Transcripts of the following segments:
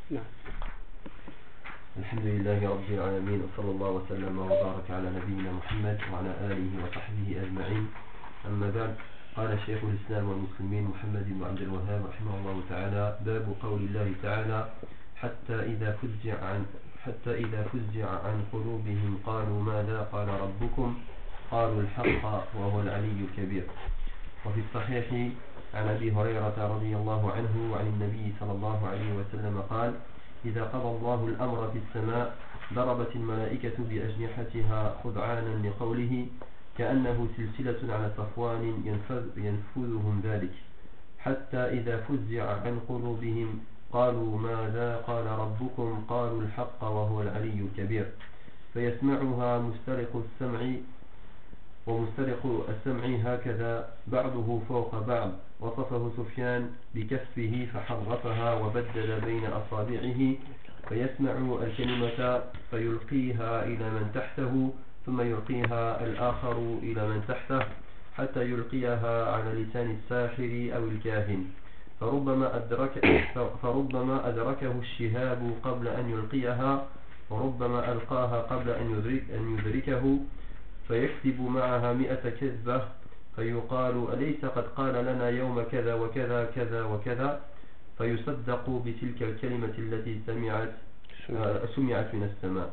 نعم. الحمد لله رب العالمين، وصلى الله وسلم وبارك على نبينا محمد وعلى آله وصحبه أجمعين. أما بعد، قال شيخ الإسلام والمسلمين محمد بن عبد الوهاب رحمه الله تعالى: باب قول الله تعالى: حتى إذا فزع عن قلوبهم قالوا ماذا قال ربكم قالوا الحق وهو العلي الكبير. وفي الصحيح عن أبي هريرة رضي الله عنه وعن النبي صلى الله عليه وسلم قال: إذا قضى الله الأمر في السماء ضربت الملائكة بأجنحتها خضعانا لقوله، كأنه سلسلة على صفوان ينفذهم ذلك، حتى إذا فزع عن قلوبهم قالوا ماذا قال ربكم قالوا الحق وهو العلي الكبير، فيسمعها مسترق السمع ومسترق السمع هكذا بعضه فوق بعض. وصفه سفيان بكفه فحرفها وبدل بين أصابعه، فيسمع الكلمة فيلقيها إلى من تحته ثم يلقيها الآخر إلى من تحته حتى يلقيها على لسان الساحر أو الكاهن، فربما أدركه الشهاب قبل أن يلقيها، وربما ألقاها قبل أن يدركه، فيكتب معها 100 كذبة، فيقال: أليس قد قال لنا يوم كذا وكذا كذا وكذا، فيصدق بتلك الكلمة التي سمعت من السماء.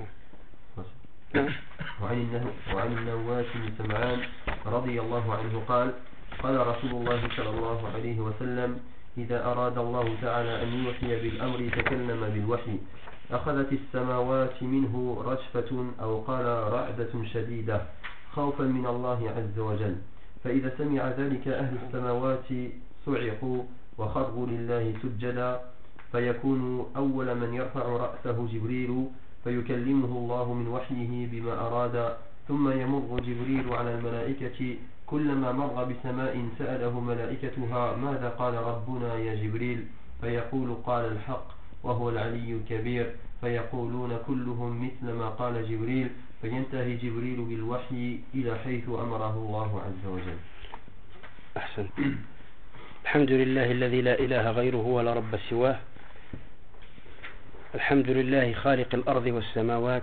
وعن النواس بن سمعان رضي الله عنه قال: قال رسول الله صلى الله عليه وسلم: إذا أراد الله تعالى أن يوحي بالأمر تكلم بالوحي، أخذت السماوات منه رجفة أو قال رعدة شديدة خوفا من الله عز وجل، فإذا سمع ذلك أهل السماوات صعقوا وخروا لله سجدا، فيكون أول من يرفع رأسه جبريل فيكلمه الله من وحيه بما أراد، ثم يمر جبريل على الملائكة، كلما مر بسماء سأله ملائكتها ماذا قال ربنا يا جبريل، فيقول قال الحق وهو العلي الكبير، فيقولون كلهم مثل ما قال جبريل، فينتهي جبريل بالوحي إلى حيث أمره الله عز وجل. أحسن. الحمد لله الذي لا إله غيره ولا رب سواه. الحمد لله خالق الأرض والسماوات،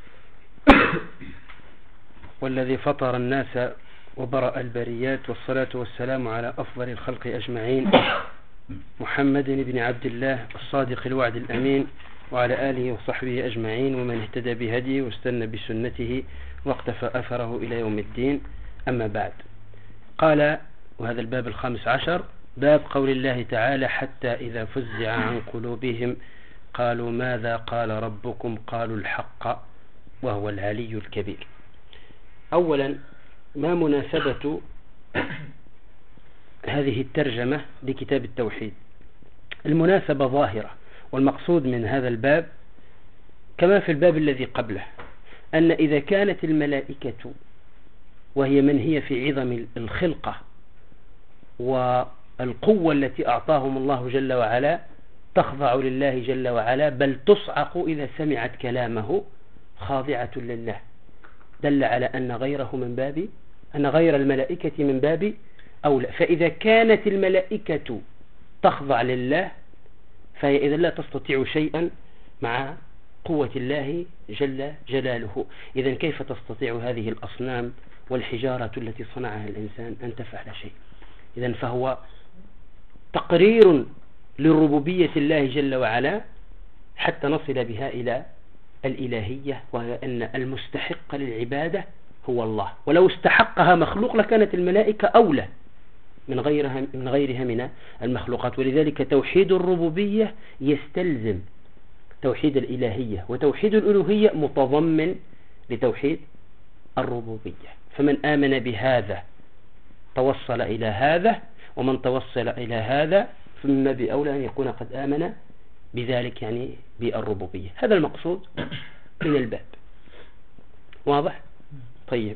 والذي فطر الناس وبرأ البريات، والصلاة والسلام على أفضل الخلق أجمعين، محمد بن عبد الله الصادق الوعد الأمين، وعلى آله وصحبه أجمعين، ومن اهتدى بهديه واستنى بسنته واقتفى أثره إلى يوم الدين. أما بعد، قال: وهذا الباب 15، باب قول الله تعالى: حتى إذا فزع عن قلوبهم قالوا ماذا قال ربكم قالوا الحق وهو العلي الكبير. أولا، ما مناسبة هذه الترجمة لكتاب التوحيد؟ المناسبة ظاهرة، والمقصود من هذا الباب كما في الباب الذي قبله، أن إذا كانت الملائكة وهي من هي في عظم الخلقة والقوة التي أعطاهم الله جل وعلا تخضع لله جل وعلا، بل تصعق إذا سمعت كلامه، خاضعة لله، دل على أن غير الملائكة من باب أولى. فإذا كانت الملائكة تخضع لله فهي إذا لا تستطيع شيئا مع قوة الله جل جلاله. إذن كيف تستطيع هذه الأصنام والحجارة التي صنعها الإنسان أن تفعل شيء؟ إذن فهو تقرير لربوبية الله جل وعلا حتى نصل بها إلى الإلهية، وهي أن المستحق للعبادة هو الله، ولو استحقها مخلوق لكانت الملائكة أولى من غيرها من المخلوقات. ولذلك توحيد الربوبية يستلزم توحيد الإلهية، وتوحيد الألوهية متضمن لتوحيد الربوبية. فمن آمن بهذا توصل إلى هذا، ومن توصل إلى هذا ثم بأولى أن يكون قد آمن بذلك، يعني بالربوبية. هذا المقصود من الباب. واضح؟ طيب،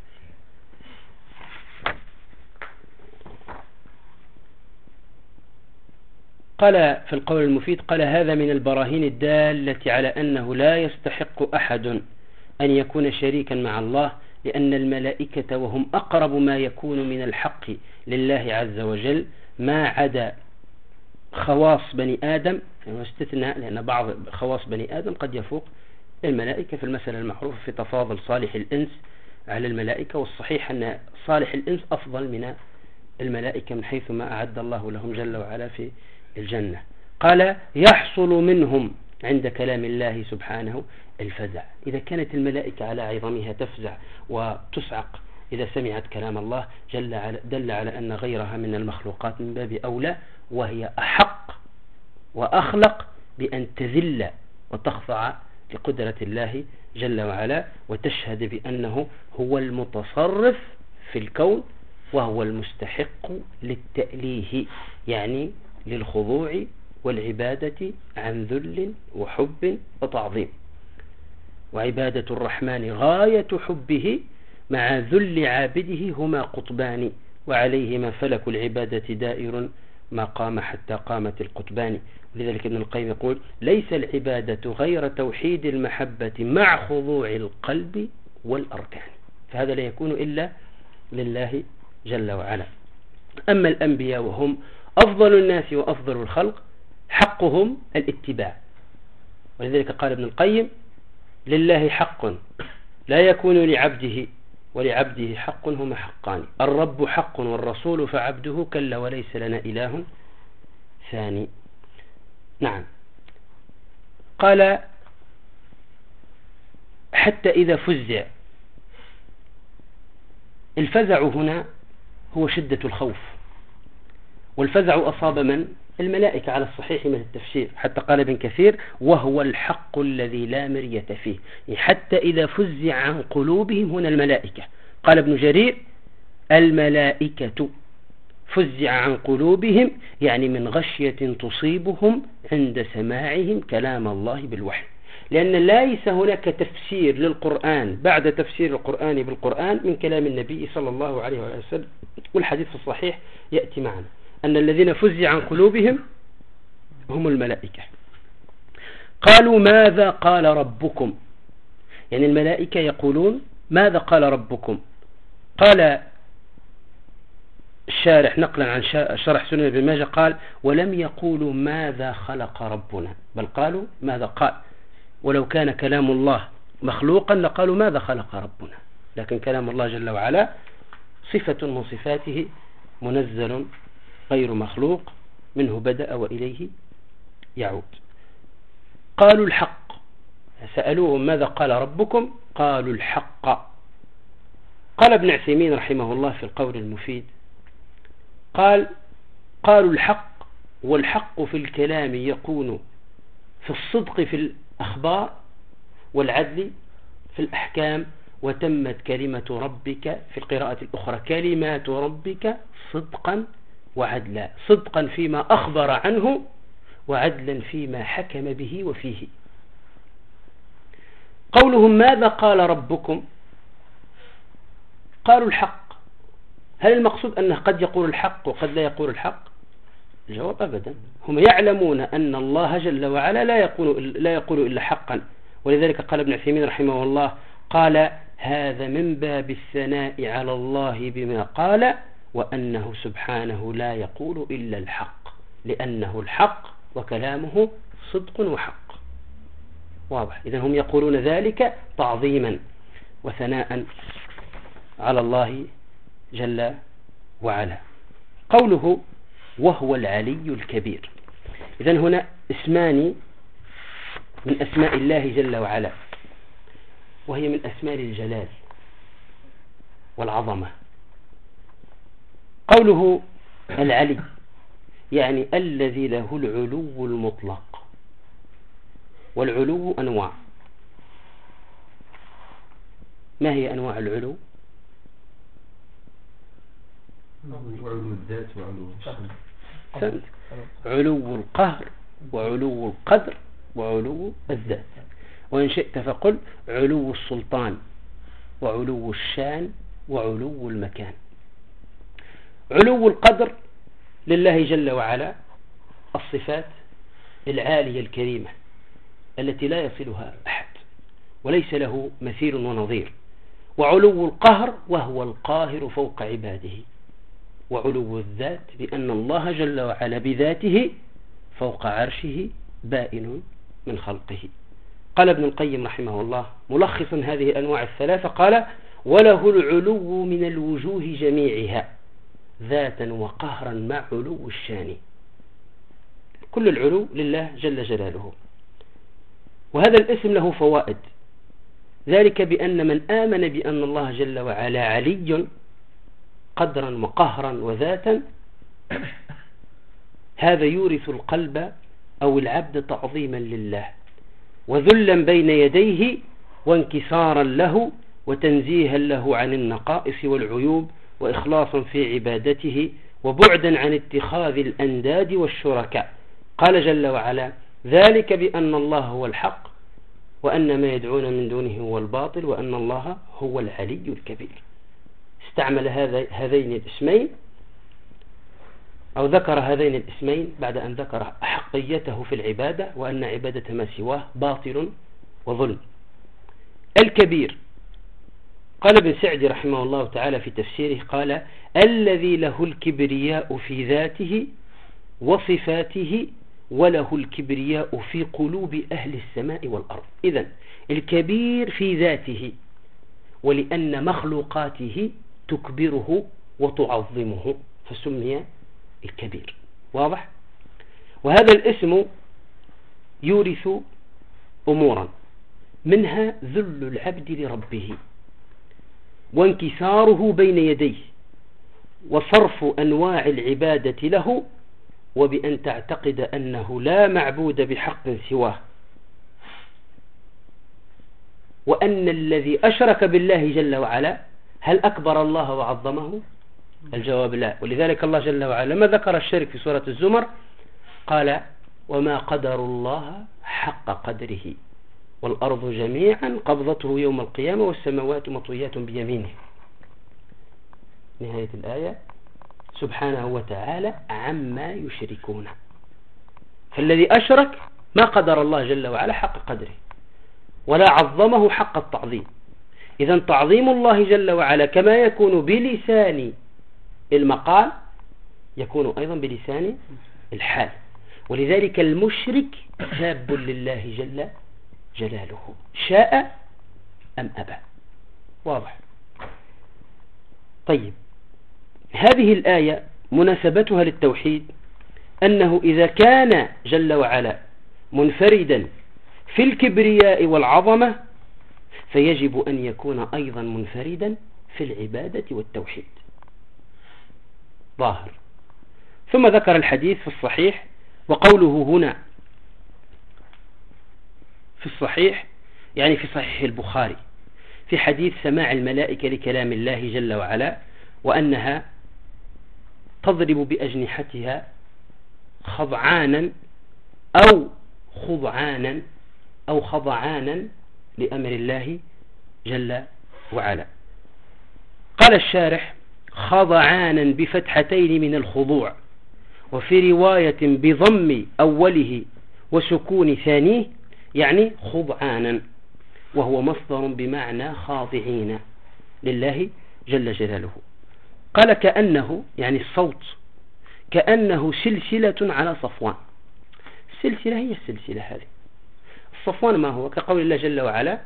قال في القول المفيد: قال: هذا من البراهين الدالة على أنه لا يستحق أحد أن يكون شريكا مع الله، لأن الملائكة وهم أقرب ما يكون من الحق لله عز وجل، ما عدا خواص بني آدم يعني استثناء، لأن بعض خواص بني آدم قد يفوق الملائكة في المسألة المعروفة في تفاضل صالح الإنس على الملائكة. والصحيح أن صالح الإنس أفضل من الملائكة من حيث ما أعد الله لهم جل وعلا في الجنة. قال يحصل منهم عند كلام الله سبحانه الفزع. إذا كانت الملائكة على عظمها تفزع وتسعق إذا سمعت كلام الله دل على أن غيرها من المخلوقات من باب أولى، وهي أحق وأخلق بأن تذل وتخضع لقدرة الله جل وعلا، وتشهد بأنه هو المتصرف في الكون وهو المستحق للتأليه، يعني للخضوع والعبادة عن ذل وحب وتعظيم. وعبادة الرحمن غاية حبه مع ذل عابده هما قطبان، وعليهما فلك العبادة دائر ما قام حتى قامت القطبان. لذلك ابن القيم يقول ليس العبادة غير توحيد المحبة مع خضوع القلب والأركان، فهذا لا يكون إلا لله جل وعلا. أما الأنبياء وهم أفضل الناس وأفضل الخلق حقهم الاتباع، ولذلك قال ابن القيم لله حق لا يكون لعبده ولعبده حق هما حقان، الرب حق والرسول فعبده كلا وليس لنا إله ثاني. نعم. قال حتى إذا فزع. الفزع هنا هو شدة الخوف، والفزع أصاب من؟ الملائكة على الصحيح من التفسير، حتى قال ابن كثير وهو الحق الذي لا مرية فيه، حتى إذا فزع عن قلوبهم هنا الملائكة. قال ابن جرير الملائكة فزع عن قلوبهم يعني من غشية تصيبهم عند سماعهم كلام الله بالوحي، لأن ليس هناك تفسير للقرآن بعد تفسير القرآن بالقرآن من كلام النبي صلى الله عليه وسلم. والحديث الصحيح يأتي معنا أن الذين فزع عن قلوبهم هم الملائكة. قالوا ماذا قال ربكم، يعني الملائكة يقولون ماذا قال ربكم. قال الشارح نقلا عن شرح سنن ابن ماجه قال ولم يقولوا ماذا خلق ربنا، بل قالوا ماذا قال. ولو كان كلام الله مخلوقا لقالوا ماذا خلق ربنا، لكن كلام الله جل وعلا صفة من صفاته منزل غير مخلوق، منه بدأ وإليه يعود. قالوا الحق، سألوهم ماذا قال ربكم قالوا الحق. قال ابن عثيمين رحمه الله في القول المفيد قالوا الحق، والحق في الكلام يكون في الصدق في الأخبار والعدل في الأحكام، وتمت كلمة ربك في القراءة الأخرى كلمات ربك صدقا وعدلا، صدقا فيما أخبر عنه وعدلا فيما حكم به وفيه. قولهم ماذا قال ربكم قالوا الحق، هل المقصود أنه قد يقول الحق وقد لا يقول الحق؟ الجواب أبدا، هم يعلمون أن الله جل وعلا لا يقول إلا حقا. ولذلك قال ابن عثيمين رحمه الله قال هذا من باب الثناء على الله بما قال، وأنه سبحانه لا يقول إلا الحق، لأنه الحق وكلامه صدق وحق. واضح؟ إذن هم يقولون ذلك تعظيما وثناء على الله جل وعلا. قوله وهو العلي الكبير، إذن هنا اسمان من أسماء الله جل وعلا، وهي من أسماء الجلال والعظمة. قوله العلي يعني الذي له العلو المطلق، والعلو أنواع. ما هي أنواع العلو؟ علو الذات وعلو الشأن، علو القهر وعلو القدر وعلو الذات، وإن شئت فقل علو السلطان وعلو الشان وعلو المكان. علو القدر لله جل وعلا الصفات العالية الكريمة التي لا يصلها أحد وليس له مثيل ونظير. وعلو القهر وهو القاهر فوق عباده. وعلو الذات بأن الله جل وعلا بذاته فوق عرشه بائن من خلقه. قال ابن القيم رحمه الله ملخصا هذه الأنواع الثلاثة، قال: وله العلو من الوجوه جميعها ذاتا وقهرا مع علو الشان. كل العلو لله جل جلاله. وهذا الاسم له فوائد، ذلك بأن من آمن بأن الله جل وعلا علي قدرا وقهرا وذاتا، هذا يورث القلب أو العبد تعظيما لله وذلا بين يديه وانكسارا له وتنزيها له عن النقائص والعيوب وإخلاصا في عبادته وبعدا عن اتخاذ الأنداد والشركاء. قال جل وعلا: ذلك بأن الله هو الحق وأن ما يدعون من دونه هو الباطل وأن الله هو العلي الكبير. استعمل هذين الاسمين أو ذكر هذين الاسمين بعد أن ذكر أحقيته في العبادة وأن عبادة ما سواه باطل وظلم. الكبير، قال ابن سعدي رحمه الله تعالى في تفسيره، قال: الذي له الكبرياء في ذاته وصفاته وله الكبرياء في قلوب أهل السماء والأرض. إذن الكبير في ذاته، ولأن مخلوقاته تكبره وتعظمه فسمي الكبير. واضح؟ وهذا الاسم يورث أمورا، منها ذل العبد لربه وانكساره بين يديه وصرف أنواع العبادة له، وبأن تعتقد أنه لا معبود بحق سواه، وأن الذي أشرك بالله جل وعلا هل أكبر الله وعظمه؟ الجواب لا. ولذلك الله جل وعلا لما ذكر الشرك في سورة الزمر قال: وما قدر الله حق قدره والأرض جميعا قبضته يوم القيامة والسماوات مطويات بيمينه. نهاية الآية. سبحانه وتعالى عما يشركون. فالذي أشرك ما قدر الله جل وعلا حق قدره ولا عظمه حق التعظيم. إذن تعظيم الله جل وعلا كما يكون بلسان المقال يكون أيضا بلسان الحال. ولذلك المشرك ساب لله جل جلاله شاء أم أبى. واضح؟ طيب، هذه الآية مناسبتها للتوحيد أنه إذا كان جل وعلا منفردا في الكبرياء والعظمة فيجب أن يكون أيضا منفردا في العبادة والتوحيد. ظاهر. ثم ذكر الحديث في الصحيح، وقوله هنا في الصحيح يعني في صحيح البخاري، في حديث سماع الملائكة لكلام الله جل وعلا، وأنها تضرب بأجنحتها خضعانا أو خضعانا أو خضعانا لأمر الله جل وعلا. قال الشارح: خضعانا بفتحتين من الخضوع، وفي رواية بضم أوله وسكون ثانيه، يعني خضعانا، وهو مصدر بمعنى خاضعين لله جل جلاله. قال: كأنه يعني الصوت كأنه سلسلة على صفوان. السلسلة هي السلسلة هذه. الصفوان ما هو؟ كقول الله جل وعلا: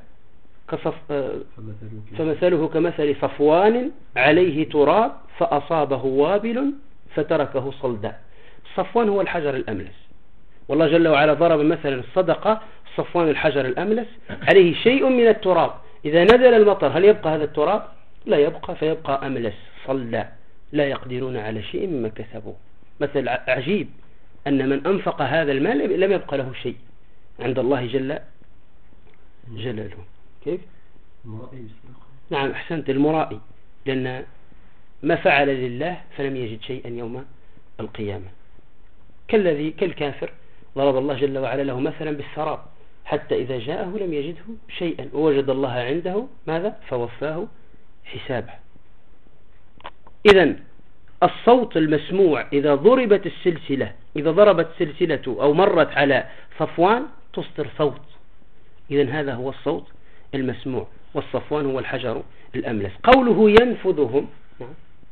فمثله كمثل صفوان عليه تراب فأصابه وابل فتركه صلدا. الصفوان هو الحجر الأملس، والله جل وعلا ضرب مثلا الصدقة صفوان الحجر الأملس عليه شيء من التراب، إذا نزل المطر هل يبقى هذا التراب؟ لا يبقى، فيبقى أملس صلدا لا يقدرون على شيء مما كسبوا. مثل عجيب أن من أنفق هذا المال لم يبقى له شيء عند الله جل جلاله. كيف؟ نعم، أحسنت، المرائي، لأن ما فعل لله فلم يجد شيئا يوم القيامة. كالكافر ضرب الله جل وعلا له مثلا بالسراب، حتى إذا جاءه لم يجده شيئا ووجد الله عنده ماذا؟ فوفاه حسابه. إذن الصوت المسموع إذا ضربت السلسلة، إذا ضربت سلسلة أو مرت على صفوان تصدر صوت. إذن هذا هو الصوت المسموع، والصفوان هو الحجر الأملس.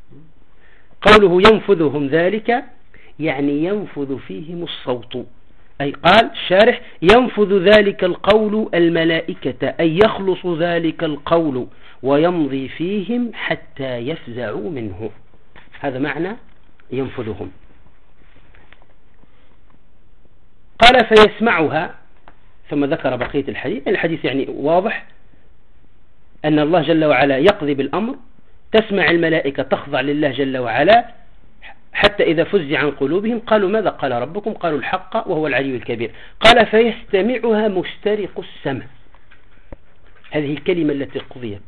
قوله ينفذهم ذلك يعني ينفذ فيهم الصوت أي قال الشارح ينفذ ذلك القول الملائكة، أي يخلص ذلك القول ويمضي فيهم حتى يفزعوا منه. هذا معنى ينفذهم. قال فيسمعها، ثم ذكر بقية الحديث. الحديث يعني واضح أن الله جل وعلا يقضي بالأمر، تسمع الملائكة تخضع لله جل وعلا، حتى إذا فزع عن قلوبهم قالوا ماذا قال ربكم؟ قالوا الحق وهو العلي الكبير. قال فيستمعها مسترق السمع، هذه الكلمة التي قضيت.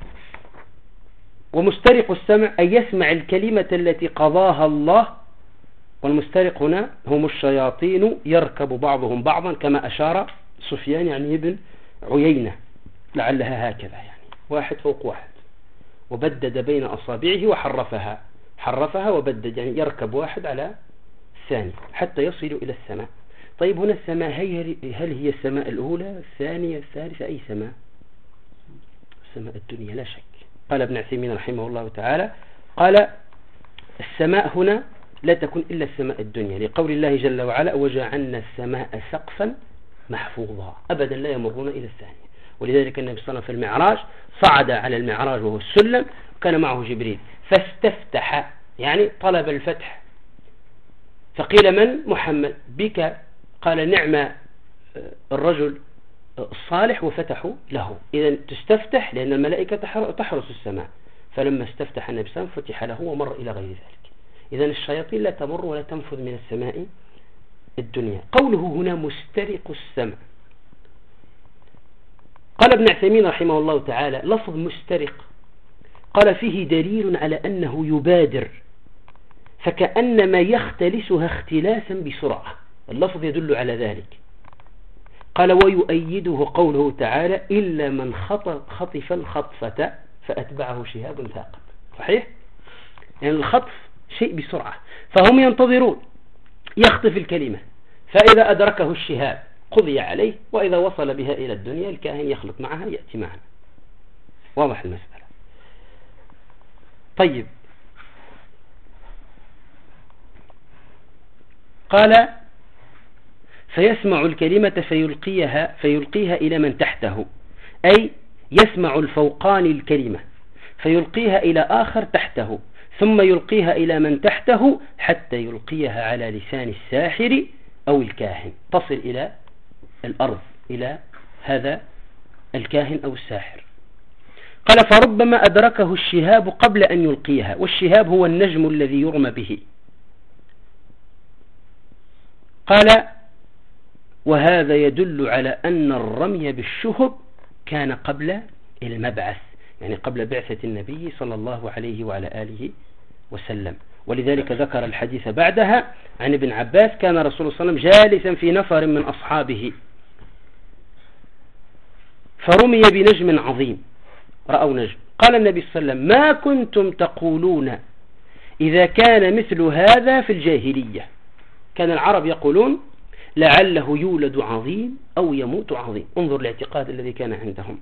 ومسترق السمع أي يسمع الكلمة التي قضاها الله، والمسترق هنا هم الشياطين يركب بعضهم بعضا، كما أشار سفيان يعني ابن عيينة، لعلها هكذا يعني واحد فوق واحد، وبدد بين أصابعه وحرفها وبدد، يعني يركب واحد على الثاني حتى يصلوا إلى السماء. طيب هنا السماء هل هي السماء الأولى الثانية الثالثة؟ أي سماء؟ السماء الدنيا لا شك. قال ابن عثيمين رحمه الله تعالى قال السماء هنا لا تكون إلا السماء الدنيا، لقول الله جل وعلا وجعلنا السماء سقفا محفوظا، أبدا لا يمرون إلى الثانية. ولذلك النبي صلى الله عليه وسلم في المعراج صعد على المعراج وهو السلم، كان معه جبريل فاستفتح، يعني طلب الفتح، فقيل من؟ محمد. بك؟ قال نعم الرجل الصالح، وفتحوا له. إذا تستفتح لأن الملائكة تحرس السماء، فلما استفتح النبي صلى الله عليه وسلم فتح له ومر إلى غير ذلك. إذا الشياطين لا تمر ولا تنفذ من السماء الدنيا. قوله هنا مسترق السمع، قال ابن عثيمين رحمه الله تعالى لفظ مسترق قال فيه دليل على أنه يبادر، فكأنما يختلسها اختلاسا بسرعة، اللفظ يدل على ذلك. قال ويؤيده قوله تعالى إلا من خطف الخطفة فأتبعه شهاب ثاقب. صحيح؟ يعني الخطف شيء بسرعة، فهم ينتظرون يخطف الكلمة، فإذا أدركه الشهاب قضي عليه، وإذا وصل بها إلى الدنيا الكاهن يخلط معها يأتي معنا. واضح المسألة. طيب قال فيسمع الكلمة فيلقيها إلى من تحته، أي يسمع الفوقان الكلمة فيلقيها إلى آخر تحته، ثم يلقيها إلى من تحته حتى يلقيها على لسان الساحر أو الكاهن، تصل إلى الأرض، إلى هذا الكاهن أو الساحر. قال فربما أدركه الشهاب قبل أن يلقيها، والشهاب هو النجم الذي يرمى به. قال وهذا يدل على أن الرمي بالشهب كان قبل المبعث، يعني قبل بعثة النبي صلى الله عليه وعلى آله وسلم. ولذلك ذكر الحديث بعدها عن ابن عباس كان رسول الله صلى الله عليه وسلم جالسا في نفر من أصحابه فرمي بنجم عظيم، رأوا نجم، قال النبي صلى الله عليه وسلم ما كنتم تقولون إذا كان مثل هذا في الجاهلية؟ كان العرب يقولون لعله يولد عظيم أو يموت عظيم. انظر الاعتقاد الذي كان عندهم.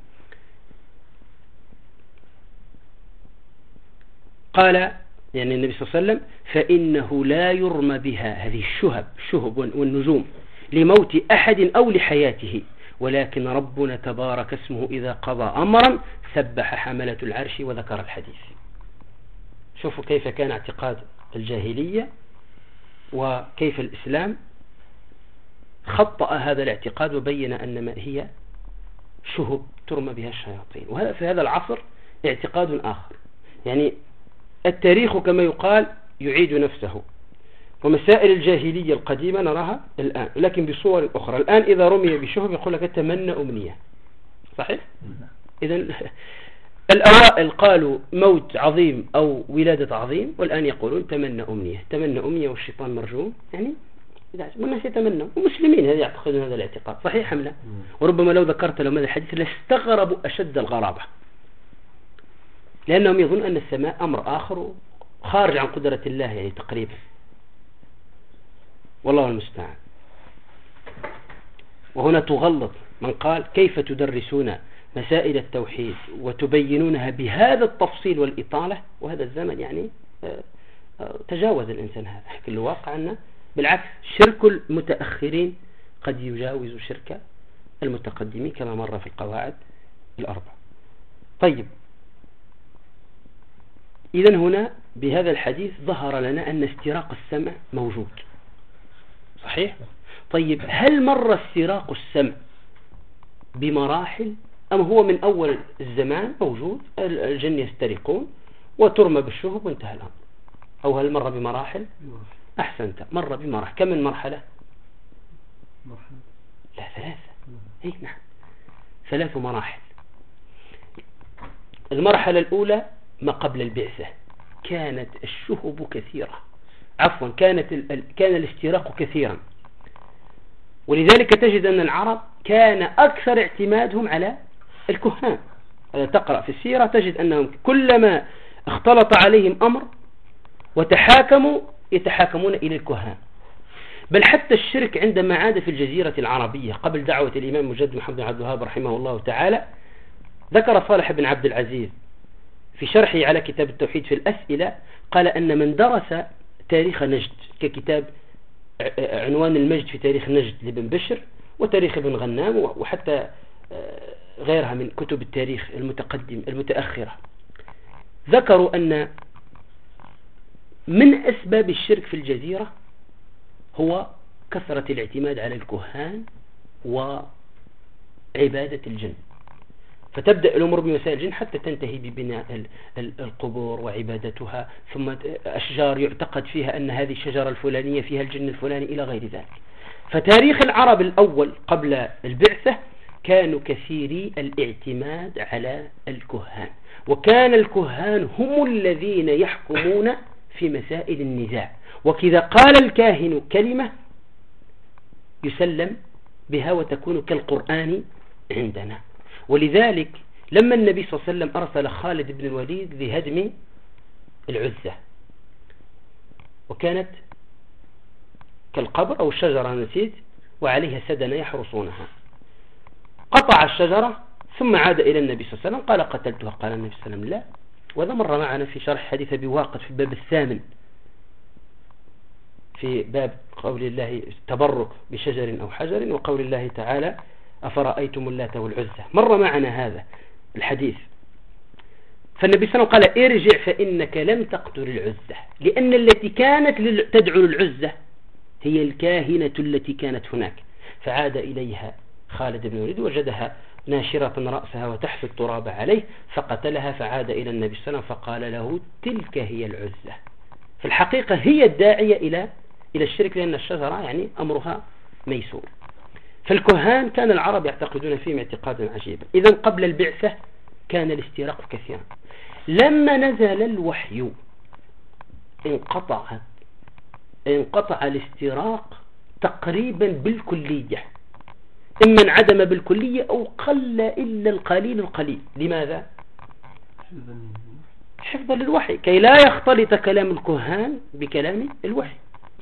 قال يعني النبي صلى الله عليه وسلم فإنه لا يرمى بها، هذه الشهب والنجوم، لموت أحد أو لحياته، ولكن ربنا تبارك اسمه إذا قضى أمرا سبح حملة العرش، وذكر الحديث. شوفوا كيف كان اعتقاد الجاهلية وكيف الإسلام خطأ هذا الاعتقاد وبين أن ما هي شهب ترمى بها الشياطين. وهذا في هذا العصر اعتقاد آخر، يعني التاريخ كما يقال يعيد نفسه، ومسائل الجاهلية القديمة نراها الآن لكن بصور أخرى. الآن إذا رمي بشهب يقول لك تمنى أمنية. صحيح؟ إذن الأوائل قالوا موت عظيم أو ولادة عظيم، والآن يقولون تمنى أمنية. تمنى أمنية والشيطان مرجوم، يعني والناس يتمنوا، ومسلمين هذا يعتقدون هذا الاعتقاد. صحيح أم لا؟ وربما لو ذكرت لهم هذا الحديث لاستغربوا أشد الغرابة، لأنهم يظنون أن السماء أمر آخر خارج عن قدرة الله يعني تقريبا، والله المستعان. وهنا تغلط من قال كيف تدرسون مسائل التوحيد وتبينونها بهذا التفصيل والإطالة، وهذا الزمن يعني تجاوز الإنسان هذا. لكن الواقع أنه بالعكس شرك المتأخرين قد يجاوز شرك المتقدمين كما مر في القواعد الأربع. طيب، إذن هنا بهذا الحديث ظهر لنا أن استراق السمع موجود، صحيح؟ طيب، هل مر استراق السمع بمراحل أم هو من أول الزمان موجود، الجن يسترقون وترمى بالشهب وانتهى الأمر؟ أو هل مر بمراحل؟ أحسنت، مر بمراحل. كم من مرحلة؟ لا، 3. إيه نعم، 3 مراحل. المرحلة الأولى ما قبل البعثة، كانت الشهب كثيرة، عفوا كان الاستراق كثيرا، ولذلك تجد أن العرب كان أكثر اعتمادهم على الكهان. تقرأ في السيرة تجد أنهم كلما اختلط عليهم أمر وتحاكموا يتحاكمون إلى الكهان. بل حتى الشرك عندما عاد في الجزيرة العربية قبل دعوة الإمام مجدد محمد بن عبد الوهاب رحمه الله تعالى، ذكر صالح بن عبد العزيز في شرحه على كتاب التوحيد في الأسئلة، قال أن من درس تاريخ نجد ككتاب عنوان المجد في تاريخ نجد لابن بشر وتاريخ ابن غنام وحتى غيرها من كتب التاريخ المتأخرة، ذكروا أن من أسباب الشرك في الجزيرة هو كثرة الاعتماد على الكهان وعبادة الجن. فتبدأ الأمور بمسائل الجن حتى تنتهي ببناء القبور وعبادتها، ثم أشجار يعتقد فيها أن هذه الشجرة الفلانية فيها الجن الفلاني إلى غير ذلك. فتاريخ العرب الأول قبل البعثة كانوا كثيري الاعتماد على الكهان، وكان الكهان هم الذين يحكمون في مسائل النزاع، وكذا قال الكاهن كلمة يسلم بها وتكون كالقرآن عندنا. ولذلك لما النبي صلى الله عليه وسلم أرسل خالد بن الوليد لهدم العزة، وكانت كالقبر أو الشجرة نسيت وعليها سدنة يحرسونها، قطع الشجرة ثم عاد إلى النبي صلى الله عليه وسلم قال قتلتها، قال النبي صلى الله عليه وسلم لا. وهذا مر معنا في شرح حديث أبي واقد في الباب 8 في باب قول الله تبرك بشجر أو حجر، وقول الله تعالى أفرأيتم اللات والعزى، مر معنا هذا الحديث. فالنبي صلى الله عليه وسلم قال ارجع فإنك لم تقتل العزة، لأن التي كانت تدعو العزة هي الكاهنة التي كانت هناك. فعاد إليها خالد بن الوليد وجدها ناشرة رأسها وتحفي التراب عليه فقتلها، فعاد إلى النبي صلى الله عليه وسلم فقال له تلك هي العزة. في الحقيقة هي الداعية إلى الشرك، لأن الشجرة يعني أمرها ميسور. فالكهان كان العرب يعتقدون فيهم اعتقادا عجيبا. إذن قبل البعثة كان الاستراق كثيرا. لما نزل الوحي انقطع الاستراق تقريبا بالكلية، إما انعدم بالكلية أو قل إلا القليل القليل. لماذا؟ حفظا للوحي، كي لا يختلط كلام الكهان بكلام الوحي.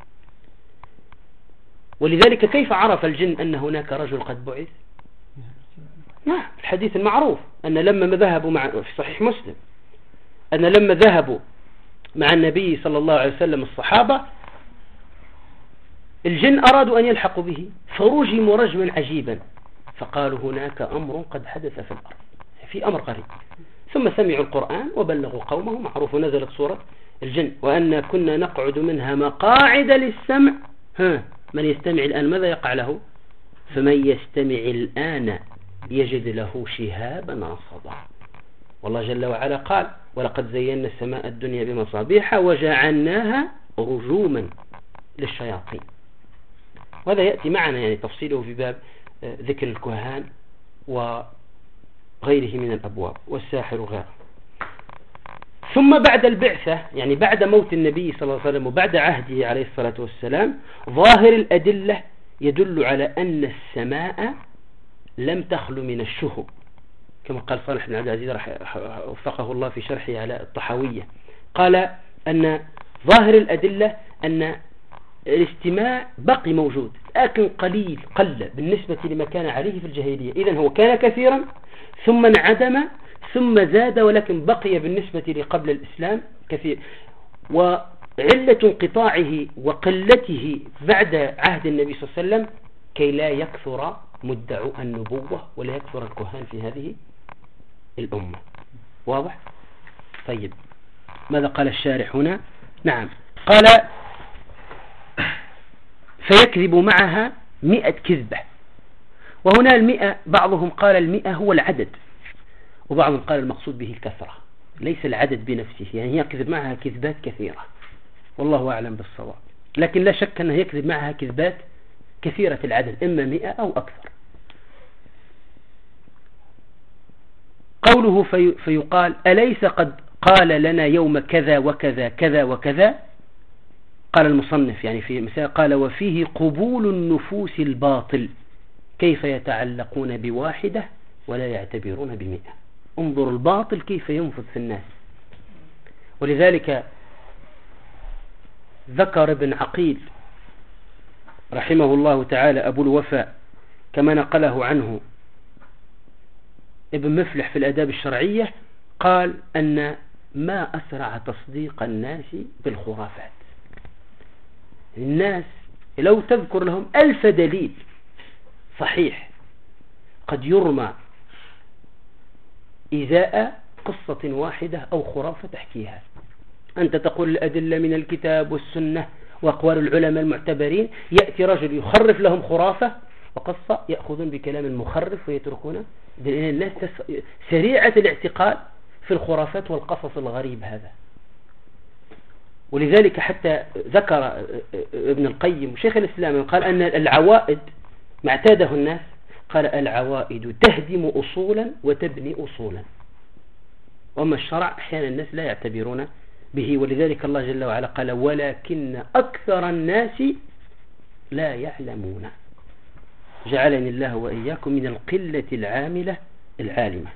ولذلك كيف عرف الجن أن هناك رجل قد بعث؟ نعم، الحديث المعروف أن لما ذهبوا في صحيح مسلم أن لما ذهبوا مع النبي صلى الله عليه وسلم الصحابة، الجن أرادوا أن يلحقوا به فرجموا رجما عجيبا، فقالوا هناك أمر قد حدث في الأرض، في أمر قريب. ثم سمعوا القرآن وبلغوا قومهم، معروف نزلت سورة الجن وأن كنا نقعد منها مقاعد للسمع، من يستمع الآن ماذا يقع له؟ فمن يستمع الآن يجد له شهابا رصدا. والله جل وعلا قال ولقد زينا السماء الدنيا بمصابيح وجعلناها رجوما للشياطين. وهذا يأتي معنا يعني تفصيله في باب ذكر الكهان وغيره من الأبواب والساحر وغيره. ثم بعد البعثة يعني بعد موت النبي صلى الله عليه وسلم وبعد عهده عليه الصلاة والسلام، ظاهر الأدلة يدل على أن السماء لم تخلو من الشهب، كما قال صالح بن عبد العزيز وفقه الله في شرحه على الطحاوية، قال أن ظاهر الأدلة أن الاستماع بقي موجود لكن قل بالنسبة لما كان عليه في الجاهلية. إذن هو كان كثيرا ثم انعدم ثم زاد، ولكن بقي بالنسبة لقبل الإسلام كثير. وعلة انقطاعه وقلته بعد عهد النبي صلى الله عليه وسلم كي لا يكثر مدعو النبوة ولا يكثر الكهان في هذه الأمة. واضح؟ طيب، ماذا قال الشارح هنا؟ نعم، قال فيكذب معها 100 كذبة. وهنا 100 بعضهم قال 100 هو العدد، وبعضهم قال المقصود به الكثرة، ليس العدد بنفسه، يعني يكذب معها كذبات كثيرة، والله أعلم بالصواب. لكن لا شك أنه يكذب معها كذبات كثيرة العدد، إما 100 أو أكثر. قوله فيقال أليس قد قال لنا يوم كذا وكذا كذا وكذا؟ قال المصنف يعني في مثال، قال وفيه قبول النفوس الباطل، كيف يتعلقون بواحدة ولا يعتبرون ب100. انظر الباطل كيف ينفذ في الناس. ولذلك ذكر ابن عقيل رحمه الله تعالى أبو الوفاء كما نقله عنه ابن مفلح في الآداب الشرعية، قال أن ما أسرع تصديق الناس بالخرافات. الناس لو تذكر لهم 1000 دليل صحيح قد يرمى إزاء قصة واحدة أو خرافة تحكيها. أنت تقول الأدلة من الكتاب والسنة وأقوال العلماء المعتبرين، يأتي رجل يخرف لهم خرافة وقصة، يأخذون بكلام المخرف ويتركون. الناس سريعة الاعتقاد في الخرافات والقصص الغريب هذا. ولذلك حتى ذكر ابن القيم شيخ الإسلام قال أن العوائد ما اعتاده الناس، قال العوائد تهدم أصولا وتبني أصولا، وأما الشرع أحيانا الناس لا يعتبرون به. ولذلك الله جل وعلا قال ولكن أكثر الناس لا يعلمون. جعلني الله وإياكم من القلة العاملة العالمة.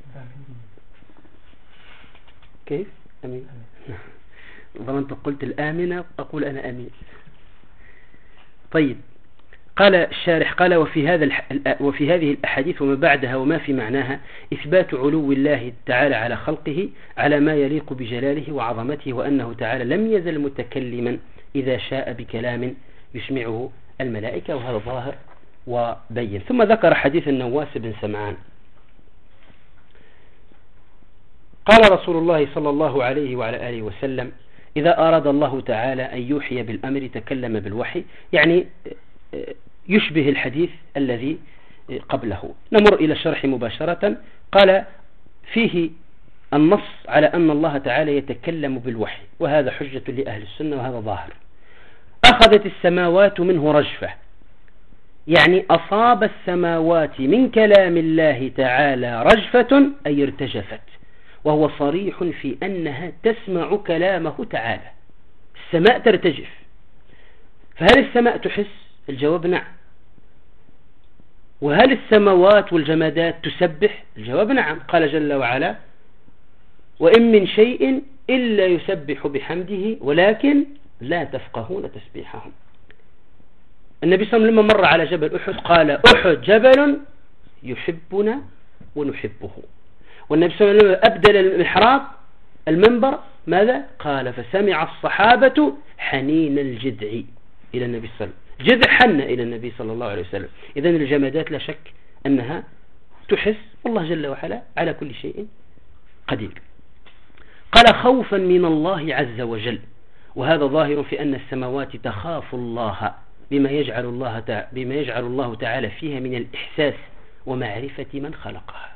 كيف؟ أمين. طبعا أنت قلت الآمنة، أقول أنا أمين. طيب، قال الشارح قال وفي هذه الأحاديث وما بعدها وما في معناها إثبات علو الله تعالى على خلقه على ما يليق بجلاله وعظمته، وأنه تعالى لم يزل متكلما إذا شاء بكلام يسمعه الملائكة، وهذا ظاهر وبين. ثم ذكر حديث النواس بن سمعان قال رسول الله صلى الله عليه وعلى آله وسلم إذا أراد الله تعالى أن يوحي بالأمر تكلم بالوحي، يعني يشبه الحديث الذي قبله. نمر إلى الشرح مباشرة. قال فيه النص على أن الله تعالى يتكلم بالوحي، وهذا حجة لأهل السنة وهذا ظاهر. أخذت السماوات منه رجفة، يعني أصاب السماوات من كلام الله تعالى رجفة أي ارتجفت، وهو صريح في أنها تسمع كلامه تعالى. السماء ترتجف، فهل السماء تحس؟ الجواب نعم. وهل السماوات والجمادات تسبح؟ الجواب نعم. قال جل وعلا وإن من شيء إلا يسبح بحمده ولكن لا تفقهون تسبيحهم. النبي صلى الله عليه وسلم لما مر على جبل أحد قال أحد جبل يحبنا ونحبه. والنبي صلى الله عليه وسلم أبدل المحراب المنبر ماذا؟ قال فسمع الصحابة حنين الجذع إلى النبي صلى الله عليه وسلم، جذع حن إلى النبي صلى الله عليه وسلم. إذن الجمادات لا شك أنها تحس، والله جل وعلا على كل شيء قدير. قال خوفا من الله عز وجل، وهذا ظاهر في أن السماوات تخاف الله بما يجعل الله تعالى فيها من الإحساس ومعرفة من خلقها.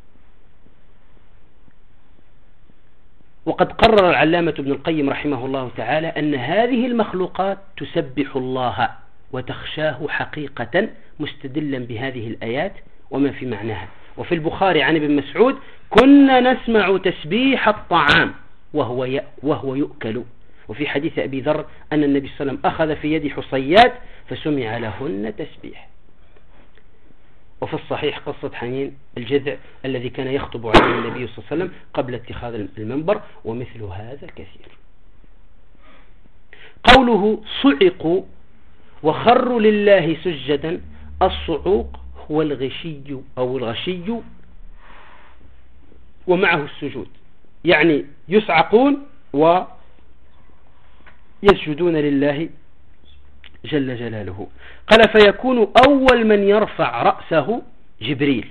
وقد قرر العلامة ابن القيم رحمه الله تعالى أن هذه المخلوقات تسبح الله وتخشاه حقيقة، مستدلا بهذه الآيات وما في معناها. وفي البخاري عن ابن مسعود كنا نسمع تسبيح الطعام وهو يؤكل. وفي حديث أبي ذر أن النبي صلى الله عليه وسلم أخذ في يد حصيات فسمع لهن تسبيح. وفي الصحيح قصة حنين الجذع الذي كان يخطب عليه النبي صلى الله عليه وسلم قبل اتخاذ المنبر، ومثل هذا كثير. قوله صعقوا وخروا لله سجدا، الصعوق هو الغشي أو الغشي ومعه السجود، يعني يصعقون ويسجدون لله جل جلاله. قال فيكون أول من يرفع رأسه جبريل.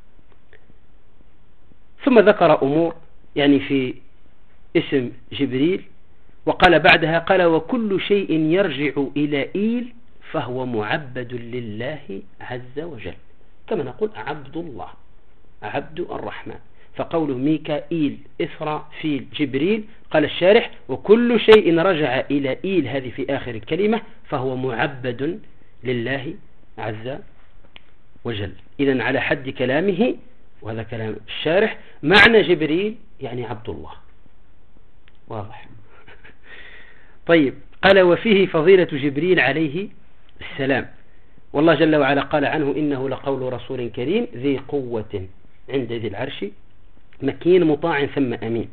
ثم ذكر أمور يعني في اسم جبريل، وقال بعدها قال وكل شيء يرجع إلى إيل فهو معبد لله عز وجل، كما نقول عبد الله، عبد الرحمن. فقوله ميكائيل إسرافيل جبريل، قال الشارح وكل شيء رجع إلى إيل هذه في آخر الكلمة فهو معبد لله عز وجل. إذن على حد كلامه، وهذا كلام الشارح، معنى جبريل يعني عبد الله. واضح. طيب، قال وفيه فضيلة جبريل عليه السلام، والله جل وعلا قال عنه إنه لقول رسول كريم ذي قوة عند ذي العرش مكين مطاع ثم أمين.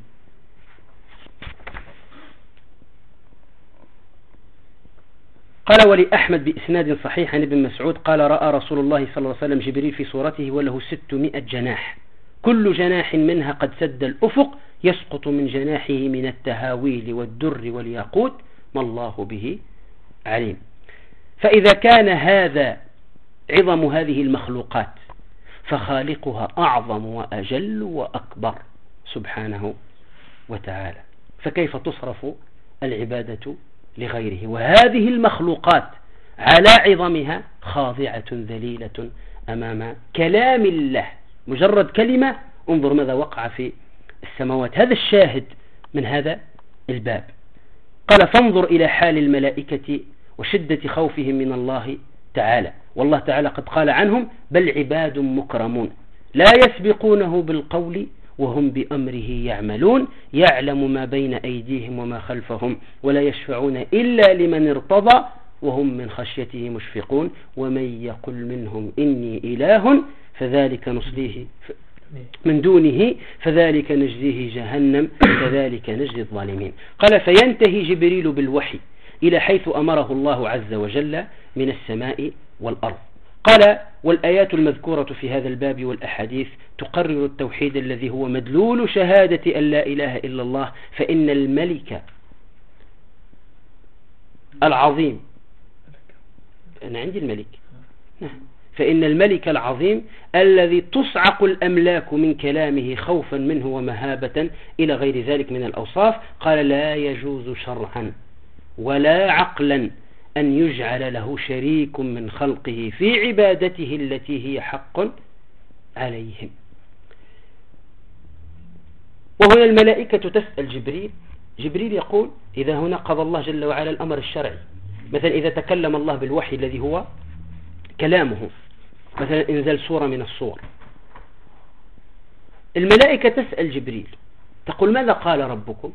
قال ولأحمد بإسناد صحيح عن ابن مسعود قال رأى رسول الله صلى الله عليه وسلم جبريل في صورته وله 600 جناح، كل جناح منها قد سد الأفق، يسقط من جناحه من التهاويل والدر والياقوت ما الله به عليم. فإذا كان هذا عظم هذه المخلوقات فخالقها أعظم وأجل وأكبر سبحانه وتعالى، فكيف تصرف العبادة لغيره؟ وهذه المخلوقات على عظمها خاضعة ذليلة أمام كلام الله، مجرد كلمة. انظر ماذا وقع في السماوات، هذا الشاهد من هذا الباب. قال فانظر إلى حال الملائكة وشدة خوفهم من الله تعالى، والله تعالى قد قال عنهم بل عباد مكرمون لا يسبقونه بالقول وهم بأمره يعملون، يعلم ما بين أيديهم وما خلفهم ولا يشفعون إلا لمن ارتضى وهم من خشيته مشفقون، ومن يقل منهم إني إله فذلك نصليه من دونه فذلك نجزيه جهنم كذلك نجزي الظالمين. قال فينتهي جبريل بالوحي إلى حيث أمره الله عز وجل من السماء والأرض. قال والآيات المذكورة في هذا الباب والأحاديث تقرر التوحيد الذي هو مدلول شهادة أن لا إله إلا الله، فإن الملك العظيم، أنا عندي الملك، فإن الملك العظيم الذي تصعق الأملاك من كلامه خوفا منه ومهابة إلى غير ذلك من الأوصاف، قال لا يجوز شرعا ولا عقلا أن يجعل له شريك من خلقه في عبادته التي هي حق عليهم. وهنا الملائكة تسأل جبريل، جبريل يقول إذا هنا قضى الله جل وعلا الأمر الشرعي، مثلا إذا تكلم الله بالوحي الذي هو كلامه، مثلا إنزال سورة من الصور، الملائكة تسأل جبريل تقول ماذا قال ربكم؟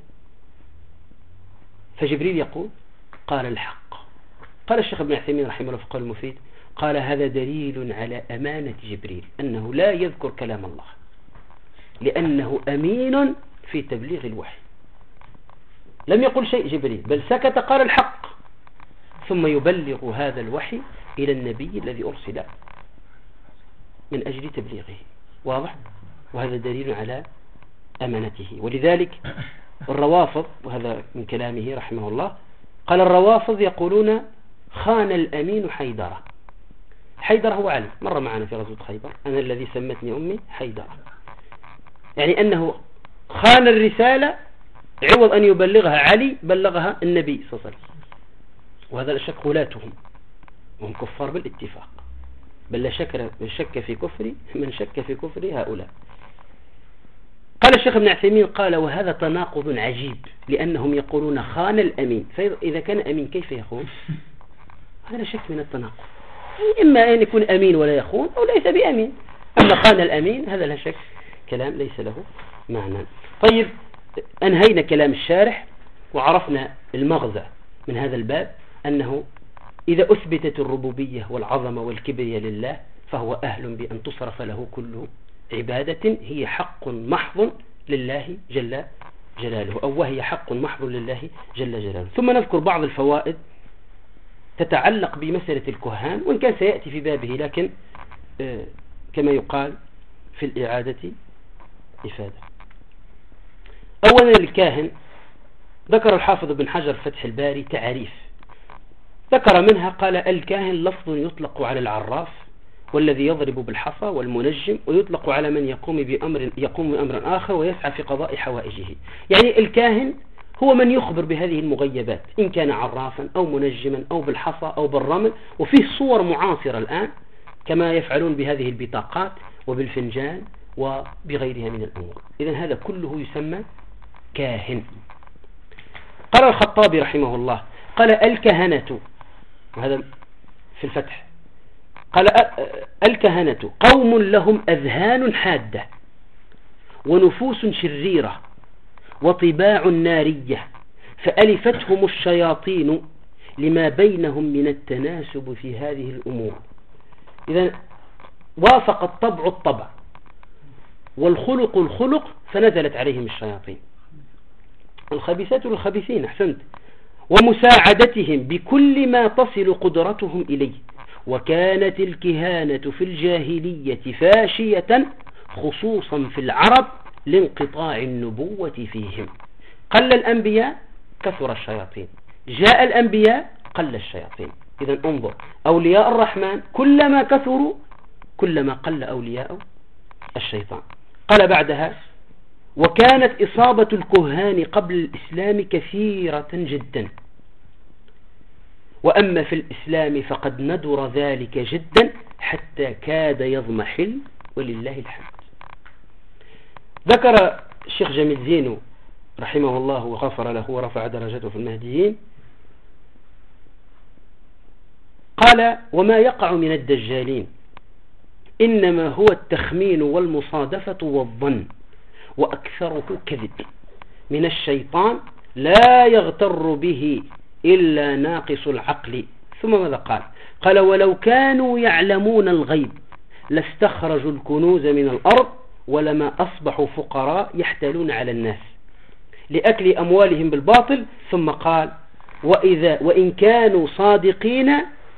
فجبريل يقول قال الحق. قال الشيخ ابن عثيمين رحمه الله في القول المفيد قال هذا دليل على أمانة جبريل، أنه لا يذكر كلام الله لأنه أمين في تبليغ الوحي. لم يقل شيء جبريل بل سكت قال الحق، ثم يبلغ هذا الوحي إلى النبي الذي أرسل من أجل تبليغه. واضح؟ وهذا دليل على أمانته. ولذلك الروافض، وهذا من كلامه رحمه الله، قال الروافض يقولون خان الأمين حيدرة. حيدرة هو علي، مر معنا في غزوة خيبر، أنا الذي سمتني أمي حيدرة، يعني أنه خان الرسالة، عوض أن يبلغها علي بلغها النبي صلى الله عليه وسلم. وهذا لا شك غلاتهم، وهم كفار بالاتفاق، بل لا شك في كفر من شك في كفر هؤلاء. قال الشيخ ابن عثيمين قال وهذا تناقض عجيب، لأنهم يقولون خان الأمين، فإذا كان أمين كيف يخون؟ هذا لا شك من التناقض، إما أن يكون أمين ولا يخون أو ليس بأمين. أما خان الأمين هذا لا شك كلام ليس له معنى. طيب، أنهينا كلام الشارح وعرفنا المغزى من هذا الباب، أنه إذا أثبتت الربوبية والعظمة والكبرياء لله فهو أهل بأن تصرف له كل عبادة هي حق محض لله جل جلاله، أو وهي حق محض لله جل جلاله. ثم نذكر بعض الفوائد تتعلق بمسألة الكهان، وإن كان سيأتي في بابه، لكن كما يقال في الإعادة إفادة. أولا الكاهن، ذكر الحافظ بن حجر فتح الباري تعريف ذكر منها قال الكاهن لفظ يطلق على العراف والذي يضرب بالحصى والمنجم، ويطلق على من يقوم بأمر آخر ويسعى في قضاء حوائجه. يعني الكاهن هو من يخبر بهذه المغيبات، إن كان عرافا أو منجما أو بالحصى أو بالرمل، وفيه صور معاصرة الآن كما يفعلون بهذه البطاقات وبالفنجان وبغيرها من الأمور. إذن هذا كله يسمى كاهن. قال الخطابي رحمه الله قال الكهنة، وهذا في الفتح، قال الكهنة قوم لهم أذهان حادة ونفوس شريرة وطباع نارية، فألفتهم الشياطين لما بينهم من التناسب في هذه الأمور. إذن وافق الطبع الطبع والخلق الخلق فنزلت عليهم الشياطين، الخبيثات للخبيثين، أحسنت، ومساعدتهم بكل ما تصل قدرتهم إليه. وكانت الكهانة في الجاهلية فاشية خصوصا في العرب لانقطاع النبوة فيهم. قل الأنبياء كثر الشياطين، جاء الأنبياء قل الشياطين. إذن انظر، أولياء الرحمن كلما كثروا كلما قل أولياء الشيطان. قال بعدها وكانت إصابة الكهان قبل الإسلام كثيرة جدا، وأما في الإسلام فقد ندر ذلك جدا حتى كاد يضمحل ولله الحمد. ذكر الشيخ جميل زينو رحمه الله وغفر له ورفع درجته في المهديين، قال وما يقع من الدجالين إنما هو التخمين والمصادفة والظن، وأكثره كذب من الشيطان لا يغتر به إلا ناقص العقل. ثم ماذا قال؟ قال ولو كانوا يعلمون الغيب لاستخرجوا الكنوز من الأرض ولما أصبحوا فقراء يحتالون على الناس لأكل أموالهم بالباطل. ثم قال وإن كانوا صادقين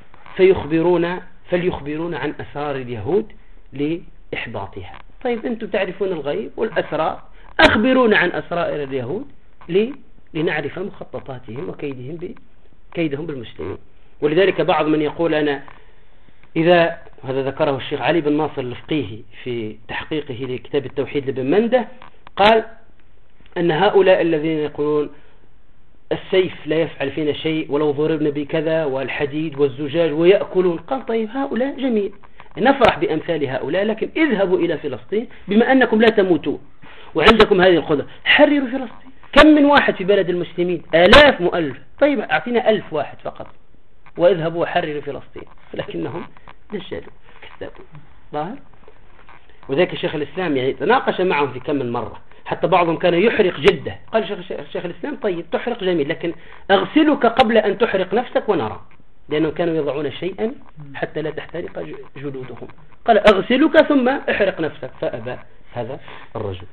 فليخبرون عن أسرار اليهود لإحباطها. طيب أنتم تعرفون الغيب والأسرار، أخبرونا عن أسرار اليهود لنعرف مخططاتهم وكيدهم بالمسلمين. ولذلك بعض من يقول أنا إذا، هذا ذكره الشيخ علي بن ناصر الفقيهي في تحقيقه لكتاب التوحيد لابن منده، قال أن هؤلاء الذين يقولون السيف لا يفعل فينا شيء ولو ضربنا بكذا والحديد والزجاج ويأكلون، قال طيب هؤلاء جميل، نفرح بأمثال هؤلاء، لكن اذهبوا إلى فلسطين بما أنكم لا تموتون وعندكم هذه القدرة، حرروا فلسطين. كم من واحد في بلد المسلمين؟ آلاف مؤلف. طيب أعطينا 1000 واحد فقط واذهبوا وحرروا فلسطين، لكنهم دجالوا كذابون ظاهر. وذلك شيخ الإسلام يعني تناقش معهم في كم من مرة، حتى بعضهم كان يحرق جده. قال شيخ الإسلام طيب تحرق جميل، لكن أغسلك قبل أن تحرق نفسك ونرى، لأنهم كانوا يضعون شيئا حتى لا تحترق جلودهم. قال أغسلك ثم احرق نفسك، فأبى هذا الرجل.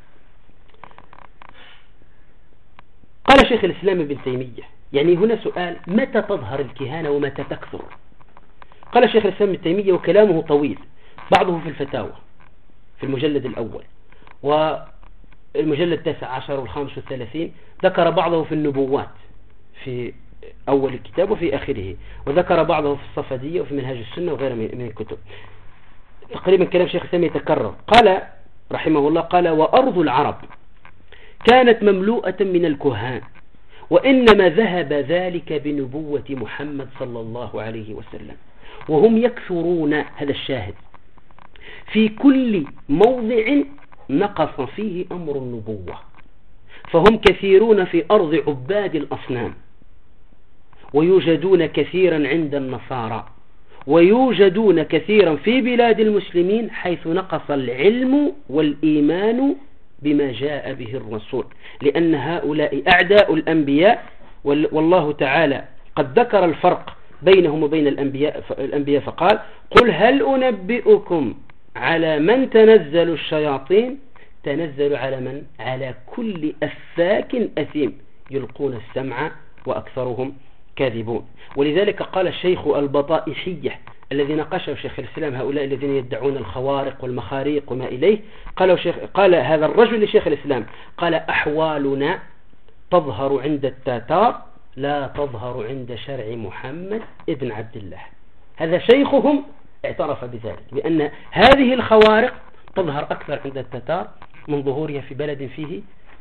قال شيخ الإسلام ابن تيمية، يعني هنا سؤال متى تظهر الكهانة ومتى تكثر؟ قال شيخ الإسلام ابن تيمية وكلامه طويل، بعضه في الفتاوى في المجلد الأول والمجلد 19 و35، ذكر بعضه في النبوات في أول الكتاب وفي آخره، وذكر بعضه في الصفدية وفي منهاج السنة وغيره من الكتب. تقريبا كلام شيخ الإسلام يتكرر. قال رحمه الله قال وأرض العرب كانت مملوءة من الكهان، وإنما ذهب ذلك بنبوة محمد صلى الله عليه وسلم، وهم يكثرون، هذا الشاهد، في كل موضع نقص فيه أمر النبوة، فهم كثيرون في أرض عباد الأصنام، ويوجدون كثيرا عند النصارى، ويوجدون كثيرا في بلاد المسلمين حيث نقص العلم والإيمان بما جاء به الرسول، لأن هؤلاء أعداء الأنبياء، والله تعالى قد ذكر الفرق بينهم وبين الأنبياء فقال قل هل أنبئكم على من تنزل الشياطين؟ تنزل على من؟ على كل أفاك أثيم يلقون السمع وأكثرهم كاذبون. ولذلك قال الشيخ البطائحية الذي ناقشه شيخ الإسلام هؤلاء الذين يدعون الخوارق والمخاريق وما إليه، قال هذا الرجل لشيخ الإسلام، قال أحوالنا تظهر عند التتار لا تظهر عند شرع محمد ابن عبد الله. هذا شيخهم اعترف بذلك، بأن هذه الخوارق تظهر أكثر عند التتار من ظهورها في بلد فيه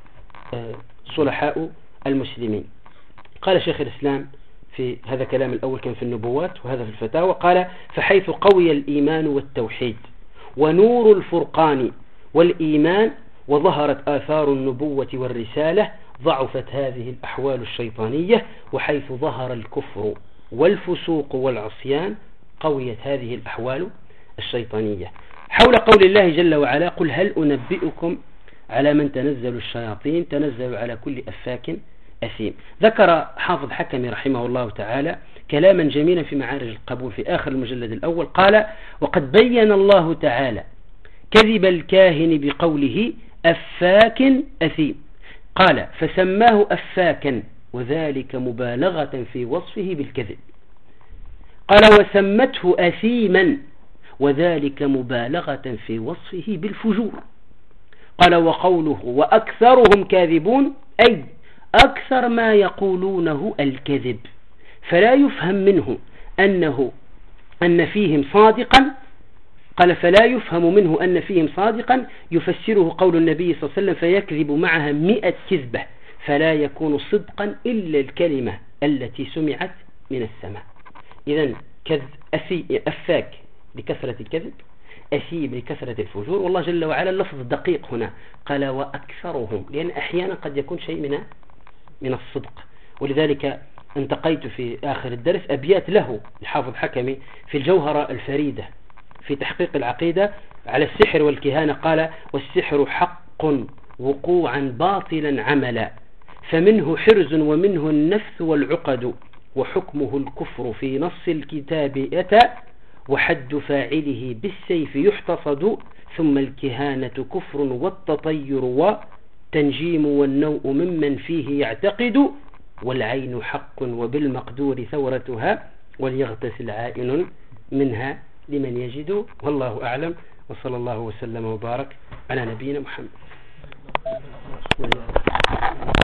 صلحاء المسلمين. قال شيخ الإسلام في هذا كلام الأول كان في النبوات وهذا في الفتاوى، قال: فحيث قوي الإيمان والتوحيد ونور الفرقان والإيمان وظهرت آثار النبوة والرسالة ضعفت هذه الأحوال الشيطانية، وحيث ظهر الكفر والفسوق والعصيان قويت هذه الأحوال الشيطانية. حول قول الله جل وعلا: قل هل أنبئكم على من تنزل الشياطين تنزل على كل أفاك أثيم. ذكر حافظ حكمي رحمه الله تعالى كلاما جميلا في معارج القبول في آخر المجلد الأول، قال: وقد بين الله تعالى كذب الكاهن بقوله أفاك أثيم، قال: فسماه أفاكا وذلك مبالغة في وصفه بالكذب. قال: وسمته أثيما وذلك مبالغة في وصفه بالفجور. قال: وقوله وأكثرهم كاذبون أي أكثر ما يقولونه الكذب، فلا يفهم منه أن فيهم صادقا. قال: فلا يفهم منه أن فيهم صادقا يفسره قول النبي صلى الله عليه وسلم: فيكذب معها 100 كذبة فلا يكون صدقا إلا الكلمة التي سمعت من السماء. إذن أفاك لكثرة الكذب، أثيب لكثرة الفجور. والله جل وعلا اللفظ دقيق هنا، قال: وأكثرهم، لأن أحيانا قد يكون شيء من الصدق. ولذلك انتقيت في آخر الدرس أبيات له الحافظ حكمي في الجوهرة الفريدة في تحقيق العقيدة على السحر والكهانة. قال: والسحر حق وقوعا باطلا عملا، فمنه حرز ومنه النفث والعقد، وحكمه الكفر في نص الكتاب أتى، وحد فاعله بالسيف يحتصد، ثم الكهانة كفر والتطير وتنجيم والنوء ممن فيه يعتقد، والعين حق وبالمقدور ثورتها، وليغتسل عائن منها لمن يجد. والله أعلم، وصلى الله وسلم وبارك على نبينا محمد.